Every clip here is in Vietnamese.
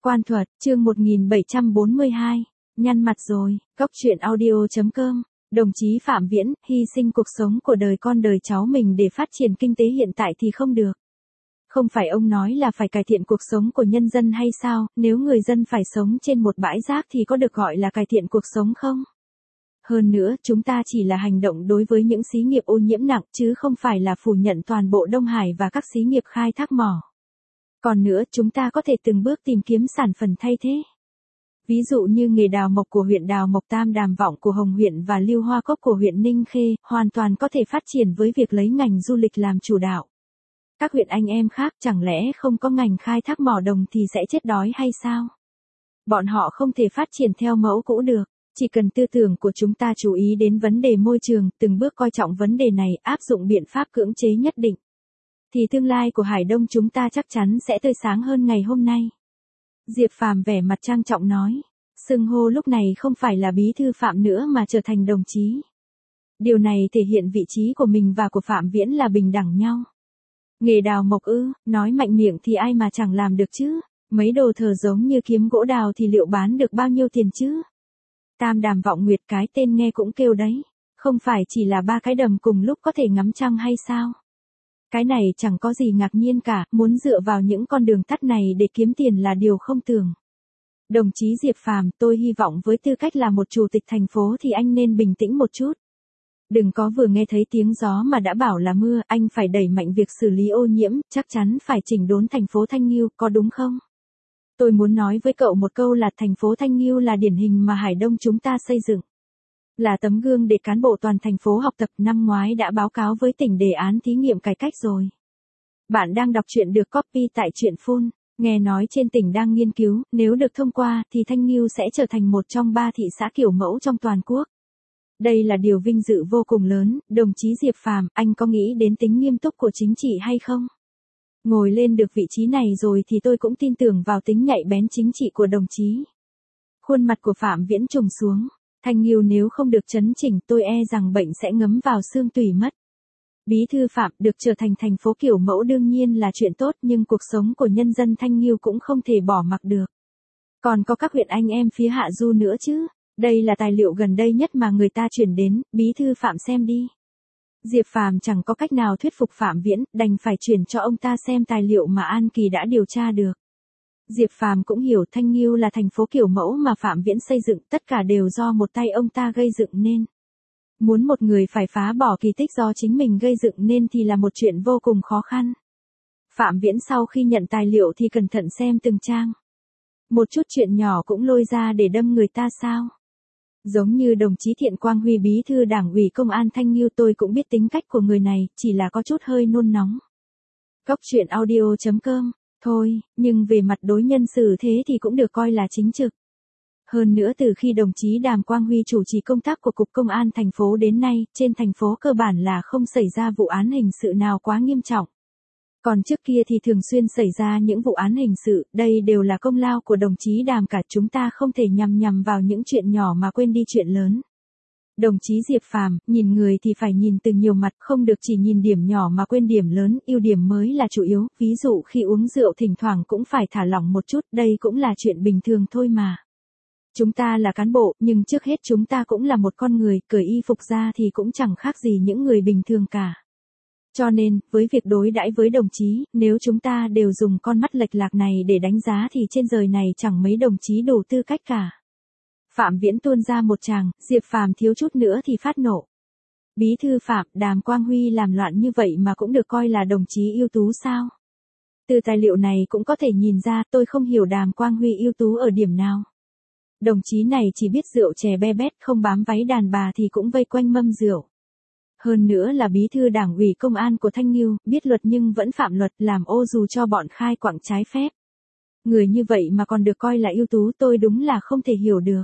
Quan thuật, chương 1742, nhăn mặt rồi, góc chuyện audio.com, đồng chí Phạm Viễn, hy sinh cuộc sống của đời con đời cháu mình để phát triển kinh tế hiện tại thì không được. Không phải ông nói là phải cải thiện cuộc sống của nhân dân hay sao, nếu người dân phải sống trên một bãi rác thì có được gọi là cải thiện cuộc sống không? Hơn nữa, chúng ta chỉ là hành động đối với những xí nghiệp ô nhiễm nặng chứ không phải là phủ nhận toàn bộ Đông Hải và các xí nghiệp khai thác mỏ. Còn nữa, chúng ta có thể từng bước tìm kiếm sản phẩm thay thế. Ví dụ như nghề đào mộc của huyện Đào Mộc, Tam Đàm Vọng của Hồng huyện và Lưu Hoa Cốc của huyện Ninh Khê, hoàn toàn có thể phát triển với việc lấy ngành du lịch làm chủ đạo. Các huyện anh em khác chẳng lẽ không có ngành khai thác mỏ đồng thì sẽ chết đói hay sao? Bọn họ không thể phát triển theo mẫu cũ được. Chỉ cần tư tưởng của chúng ta chú ý đến vấn đề môi trường, từng bước coi trọng vấn đề này, áp dụng biện pháp cưỡng chế nhất định, thì tương lai của Hải Đông chúng ta chắc chắn sẽ tươi sáng hơn ngày hôm nay. Diệp Phàm vẻ mặt trang trọng nói, xưng hô lúc này không phải là bí thư Phạm nữa mà trở thành đồng chí. Điều này thể hiện vị trí của mình và của Phạm Viễn là bình đẳng nhau. Nghề đào mộc ư, nói mạnh miệng thì ai mà chẳng làm được chứ, mấy đồ thờ giống như kiếm gỗ đào thì liệu bán được bao nhiêu tiền chứ? Tam Đàm Vọng Nguyệt, cái tên nghe cũng kêu đấy, không phải chỉ là ba cái đầm cùng lúc có thể ngắm trăng hay sao? Cái này chẳng có gì ngạc nhiên cả, muốn dựa vào những con đường tắt này để kiếm tiền là điều không tưởng. Đồng chí Diệp Phàm, tôi hy vọng với tư cách là một chủ tịch thành phố thì anh nên bình tĩnh một chút. Đừng có vừa nghe thấy tiếng gió mà đã bảo là mưa, anh phải đẩy mạnh việc xử lý ô nhiễm, chắc chắn phải chỉnh đốn thành phố Thanh Nghiêu, có đúng không? Tôi muốn nói với cậu một câu là thành phố Thanh Nghiêu là điển hình mà Hải Đông chúng ta xây dựng. Là tấm gương để cán bộ toàn thành phố học tập, năm ngoái đã báo cáo với tỉnh đề án thí nghiệm cải cách rồi. Bạn đang đọc truyện được copy tại truyện Phun, nghe nói trên tỉnh đang nghiên cứu, nếu được thông qua thì Thanh Nghiêu sẽ trở thành một trong 3 thị xã kiểu mẫu trong toàn quốc. Đây là điều vinh dự vô cùng lớn, đồng chí Diệp Phàm, anh có nghĩ đến tính nghiêm túc của chính trị hay không? Ngồi lên được vị trí này rồi thì tôi cũng tin tưởng vào tính nhạy bén chính trị của đồng chí. Khuôn mặt của Phạm Viễn trùng xuống. Thanh Nghiêu nếu không được chấn chỉnh tôi e rằng bệnh sẽ ngấm vào xương tủy mất. Bí thư Phạm, được trở thành thành phố kiểu mẫu đương nhiên là chuyện tốt nhưng cuộc sống của nhân dân Thanh Nghiêu cũng không thể bỏ mặc được. Còn có các huyện anh em phía Hạ Du nữa chứ. Đây là tài liệu gần đây nhất mà người ta chuyển đến, bí thư Phạm xem đi. Diệp Phàm chẳng có cách nào thuyết phục Phạm Viễn, đành phải chuyển cho ông ta xem tài liệu mà An Kỳ đã điều tra được. Diệp Phàm cũng hiểu Thanh Nghiêu là thành phố kiểu mẫu mà Phạm Viễn xây dựng, tất cả đều do một tay ông ta gây dựng nên. Muốn một người phải phá bỏ kỳ tích do chính mình gây dựng nên thì là một chuyện vô cùng khó khăn. Phạm Viễn sau khi nhận tài liệu thì cẩn thận xem từng trang. Một chút chuyện nhỏ cũng lôi ra để đâm người ta sao? Giống như đồng chí Thiện Quang Huy bí thư Đảng ủy Công an Thanh Nghiêu, tôi cũng biết tính cách của người này, chỉ là có chút hơi nôn nóng. Góc chuyện audio.com, thôi, nhưng về mặt đối nhân xử thế thì cũng được coi là chính trực. Hơn nữa từ khi đồng chí Đàm Quang Huy chủ trì công tác của Cục Công an thành phố đến nay, trên thành phố cơ bản là không xảy ra vụ án hình sự nào quá nghiêm trọng. Còn trước kia thì thường xuyên xảy ra những vụ án hình sự, đây đều là công lao của đồng chí Đàm cả, chúng ta không thể nhằm vào những chuyện nhỏ mà quên đi chuyện lớn. Đồng chí Diệp Phàm, nhìn người thì phải nhìn từ nhiều mặt, không được chỉ nhìn điểm nhỏ mà quên điểm lớn, ưu điểm mới là chủ yếu, ví dụ khi uống rượu thỉnh thoảng cũng phải thả lỏng một chút, đây cũng là chuyện bình thường thôi mà. Chúng ta là cán bộ, nhưng trước hết chúng ta cũng là một con người, cởi y phục ra thì cũng chẳng khác gì những người bình thường cả. Cho nên, với việc đối đãi với đồng chí, nếu chúng ta đều dùng con mắt lệch lạc này để đánh giá thì trên đời này chẳng mấy đồng chí đủ tư cách cả. Phạm Viễn tuôn ra một tràng, Diệp Phàm thiếu chút nữa thì phát nộ. Bí thư Phạm, Đàm Quang Huy làm loạn như vậy mà cũng được coi là đồng chí ưu tú sao? Từ tài liệu này cũng có thể nhìn ra, tôi không hiểu Đàm Quang Huy ưu tú ở điểm nào. Đồng chí này chỉ biết rượu chè be bét, không bám váy đàn bà thì cũng vây quanh mâm rượu. Hơn nữa là bí thư Đảng ủy Công an của Thanh Nghiêu, biết luật nhưng vẫn phạm luật, làm ô dù cho bọn khai quặng trái phép. Người như vậy mà còn được coi là ưu tú, tôi đúng là không thể hiểu được.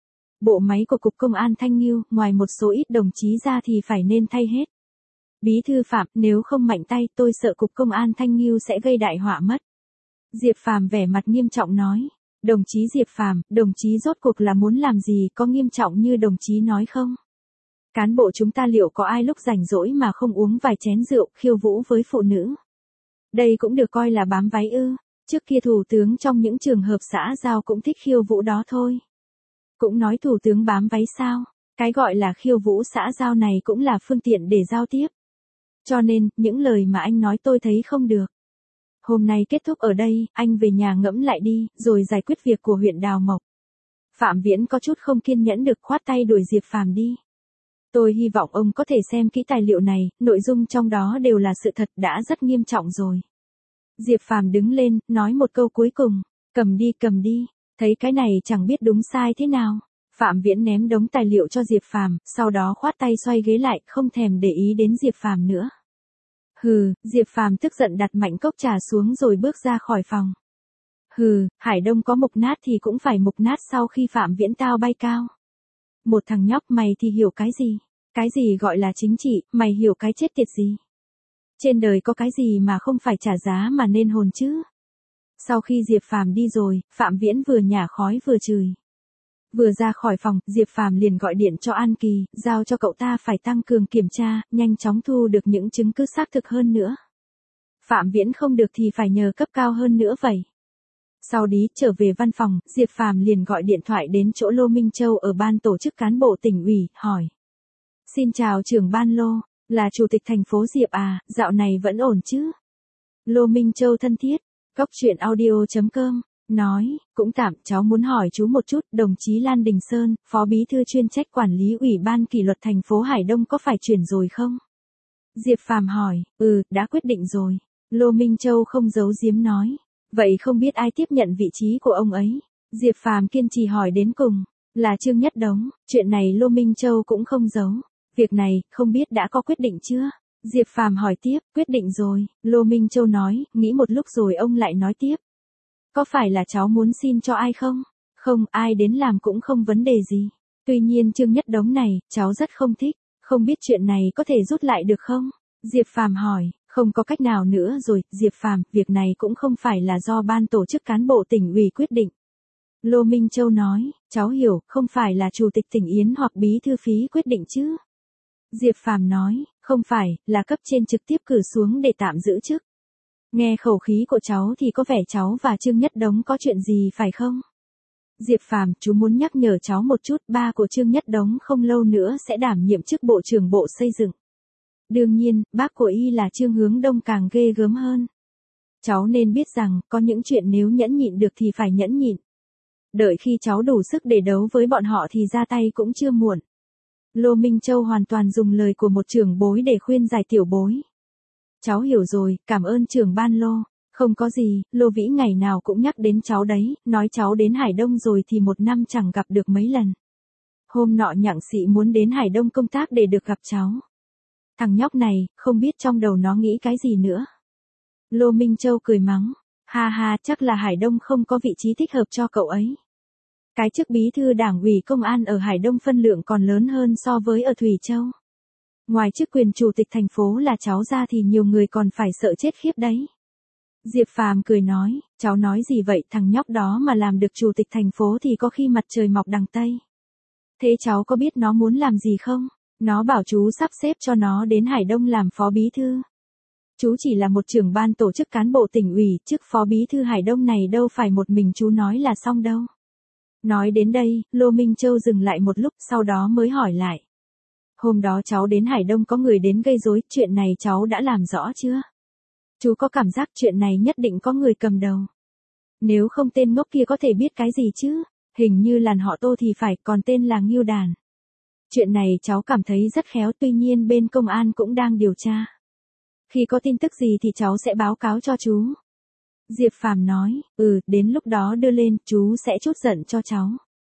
Bộ máy của Cục Công an Thanh Nghiêu, ngoài một số ít đồng chí ra thì phải nên thay hết. Bí thư Phạm, nếu không mạnh tay tôi sợ Cục Công an Thanh Nghiêu sẽ gây đại họa mất. Diệp Phàm vẻ mặt nghiêm trọng nói, đồng chí Diệp Phàm, đồng chí rốt cuộc là muốn làm gì, có nghiêm trọng như đồng chí nói không? Cán bộ chúng ta liệu có ai lúc rảnh rỗi mà không uống vài chén rượu, khiêu vũ với phụ nữ? Đây cũng được coi là bám váy ư? Trước kia thủ tướng trong những trường hợp xã giao cũng thích khiêu vũ đó thôi. Cũng nói thủ tướng bám váy sao, cái gọi là khiêu vũ xã giao này cũng là phương tiện để giao tiếp. Cho nên, những lời mà anh nói tôi thấy không được. Hôm nay kết thúc ở đây, anh về nhà ngẫm lại đi, rồi giải quyết việc của huyện Đào Mộc. Phạm Viễn có chút không kiên nhẫn được khoát tay đuổi Diệp Phàm đi. Tôi hy vọng ông có thể xem kỹ tài liệu này, nội dung trong đó đều là sự thật đã rất nghiêm trọng rồi. Diệp Phàm đứng lên, nói một câu cuối cùng, cầm đi, thấy cái này chẳng biết đúng sai thế nào. Phạm Viễn ném đống tài liệu cho Diệp Phàm, sau đó khoát tay xoay ghế lại, không thèm để ý đến Diệp Phàm nữa. Hừ, Diệp Phàm tức giận đặt mạnh cốc trà xuống rồi bước ra khỏi phòng. Hừ, Hải Đông có mục nát thì cũng phải mục nát sau khi Phạm Viễn tao bay cao. Một thằng nhóc mày thì hiểu cái gì? Cái gì gọi là chính trị, mày hiểu cái chết tiệt gì? Trên đời có cái gì mà không phải trả giá mà nên hồn chứ? Sau khi Diệp Phàm đi rồi, Phạm Viễn vừa nhả khói vừa chửi. Vừa ra khỏi phòng, Diệp Phàm liền gọi điện cho An Kỳ, giao cho cậu ta phải tăng cường kiểm tra, nhanh chóng thu được những chứng cứ xác thực hơn nữa. Phạm Viễn không được thì phải nhờ cấp cao hơn nữa vậy. Sau đó trở về văn phòng, Diệp Phàm liền gọi điện thoại đến chỗ Lô Minh Châu ở ban tổ chức cán bộ tỉnh ủy, hỏi. Xin chào trưởng ban Lô, là chủ tịch thành phố Diệp à, dạo này vẫn ổn chứ? Lô Minh Châu thân thiết, Cóc Truyện Audio.com, nói, cũng tạm, cháu muốn hỏi chú một chút, đồng chí Lan Đình Sơn, phó bí thư chuyên trách quản lý ủy ban kỷ luật thành phố Hải Đông có phải chuyển rồi không? Diệp Phàm hỏi, đã quyết định rồi. Lô Minh Châu không giấu giếm nói, vậy không biết ai tiếp nhận vị trí của ông ấy? Diệp Phàm kiên trì hỏi đến cùng, là Trương Nhất Đống, chuyện này Lô Minh Châu cũng không giấu. Việc này, không biết đã có quyết định chưa? Diệp Phàm hỏi tiếp, quyết định rồi, Lô Minh Châu nói, nghĩ một lúc rồi ông lại nói tiếp. Có phải là cháu muốn xin cho ai không? Không, ai đến làm cũng không vấn đề gì. Tuy nhiên Trương Nhất Đống này, cháu rất không thích, không biết chuyện này có thể rút lại được không? Diệp Phàm hỏi, không có cách nào nữa rồi, Diệp Phàm, việc này cũng không phải là do ban tổ chức cán bộ tỉnh ủy quyết định. Lô Minh Châu nói, cháu hiểu, không phải là chủ tịch tỉnh Yến hoặc bí thư phí quyết định chứ? Diệp Phàm nói, không phải, là cấp trên trực tiếp cử xuống để tạm giữ chức. Nghe khẩu khí của cháu thì có vẻ cháu và Trương Nhất Đống có chuyện gì phải không? Diệp Phàm, chú muốn nhắc nhở cháu một chút, ba của Trương Nhất Đống không lâu nữa sẽ đảm nhiệm chức Bộ trưởng Bộ Xây dựng. Đương nhiên, bác của y là Trương Hướng Đông càng ghê gớm hơn. Cháu nên biết rằng, có những chuyện nếu nhẫn nhịn được thì phải nhẫn nhịn. Đợi khi cháu đủ sức để đấu với bọn họ thì ra tay cũng chưa muộn. Lô Minh Châu hoàn toàn dùng lời của một trưởng bối để khuyên giải tiểu bối. Cháu hiểu rồi, cảm ơn trưởng ban Lô. Không có gì, Lô Vĩ ngày nào cũng nhắc đến cháu đấy, nói cháu đến Hải Đông rồi thì một năm chẳng gặp được mấy lần. Hôm nọ nhặng xị muốn đến Hải Đông công tác để được gặp cháu. Thằng nhóc này, không biết trong đầu nó nghĩ cái gì nữa. Lô Minh Châu cười mắng, ha ha, chắc là Hải Đông không có vị trí thích hợp cho cậu ấy. Cái chức bí thư đảng ủy công an ở Hải Đông phân lượng còn lớn hơn so với ở Thủy Châu. Ngoài chức quyền chủ tịch thành phố là cháu ra thì nhiều người còn phải sợ chết khiếp đấy. Diệp Phàm cười nói, cháu nói gì vậy, thằng nhóc đó mà làm được chủ tịch thành phố thì có khi mặt trời mọc đằng Tây. Thế cháu có biết nó muốn làm gì không? Nó bảo chú sắp xếp cho nó đến Hải Đông làm phó bí thư. Chú chỉ là một trưởng ban tổ chức cán bộ tỉnh ủy, chức phó bí thư Hải Đông này đâu phải một mình chú nói là xong đâu. Nói đến đây, Lô Minh Châu dừng lại một lúc, sau đó mới hỏi lại. Hôm đó cháu đến Hải Đông có người đến gây rối, chuyện này cháu đã làm rõ chưa? Chú có cảm giác chuyện này nhất định có người cầm đầu. Nếu không tên ngốc kia có thể biết cái gì chứ? Hình như làn họ Tô thì phải, còn tên là Ngưu Đàn. Chuyện này cháu cảm thấy rất khéo, tuy nhiên bên công an cũng đang điều tra. Khi có tin tức gì thì cháu sẽ báo cáo cho chú. Diệp Phàm nói, đến lúc đó đưa lên, chú sẽ trút giận cho cháu.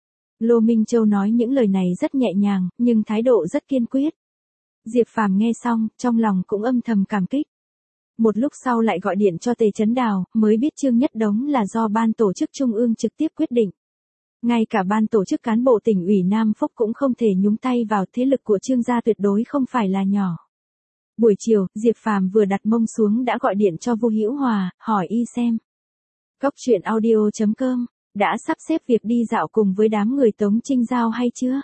Lô Minh Châu nói những lời này rất nhẹ nhàng, nhưng thái độ rất kiên quyết. Diệp Phàm nghe xong, trong lòng cũng âm thầm cảm kích. Một lúc sau lại gọi điện cho Tề Chấn Đào, mới biết Trương Nhất Đống là do ban tổ chức trung ương trực tiếp quyết định. Ngay cả ban tổ chức cán bộ tỉnh ủy Nam Phúc cũng không thể nhúng tay vào, thế lực của Trương gia tuyệt đối không phải là nhỏ. Buổi chiều, Diệp Phàm vừa đặt mông xuống đã gọi điện cho Vu Hữu Hòa, hỏi y xem. Cóc Truyện Audio.com, đã sắp xếp việc đi dạo cùng với đám người Tống Trinh Giao hay chưa?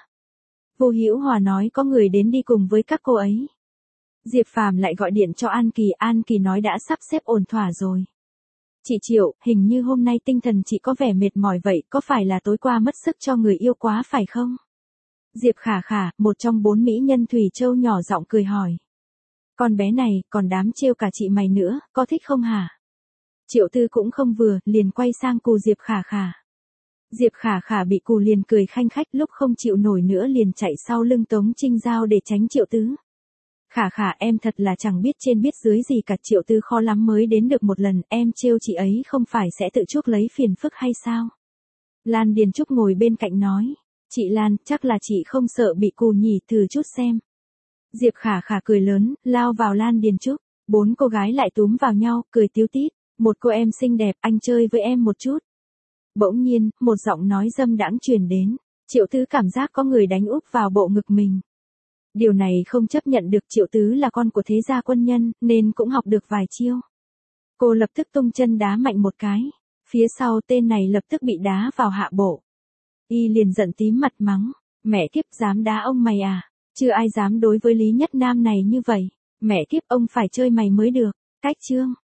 Vu Hữu Hòa nói có người đến đi cùng với các cô ấy. Diệp Phàm lại gọi điện cho An Kỳ nói đã sắp xếp ổn thỏa rồi. Chị Triệu, hình như hôm nay tinh thần chị có vẻ mệt mỏi vậy, có phải là tối qua mất sức cho người yêu quá phải không? Diệp Khả Khả, một trong 4 mỹ nhân Thủy Châu nhỏ giọng cười hỏi. Con bé này, còn đám trêu cả chị mày nữa, có thích không hả? Triệu Tư cũng không vừa, liền quay sang cù Diệp Khả Khả. Diệp Khả Khả bị cù liền cười khanh khách, lúc không chịu nổi nữa liền chạy sau lưng Tống Trinh Giao để tránh Triệu Tứ. Khả Khả, em thật là chẳng biết trên biết dưới gì cả, Triệu Tư khó lắm mới đến được một lần, em trêu chị ấy không phải sẽ tự chuốc lấy phiền phức hay sao? Lan Điền Trúc ngồi bên cạnh nói. Chị Lan, chắc là chị không sợ bị cù nhỉ, thử chút xem. Diệp Khả Khả cười lớn, lao vào Lan Điền Trúc. 4 cô gái lại túm vào nhau, cười tíu tít. Một cô em xinh đẹp, anh chơi với em một chút. Bỗng nhiên, một giọng nói dâm đãng truyền đến. Triệu Tứ cảm giác có người đánh úp vào bộ ngực mình. Điều này không chấp nhận được, Triệu Tứ là con của thế gia quân nhân, nên cũng học được vài chiêu. Cô lập tức tung chân đá mạnh một cái. Phía sau tên này lập tức bị đá vào hạ bộ. Y liền giận tím mặt mắng. Mẹ kiếp, dám đá ông mày à? Chưa ai dám đối với Lý Nhất Nam này như vậy. Mẹ kiếp, ông phải chơi mày mới được. Cách chương.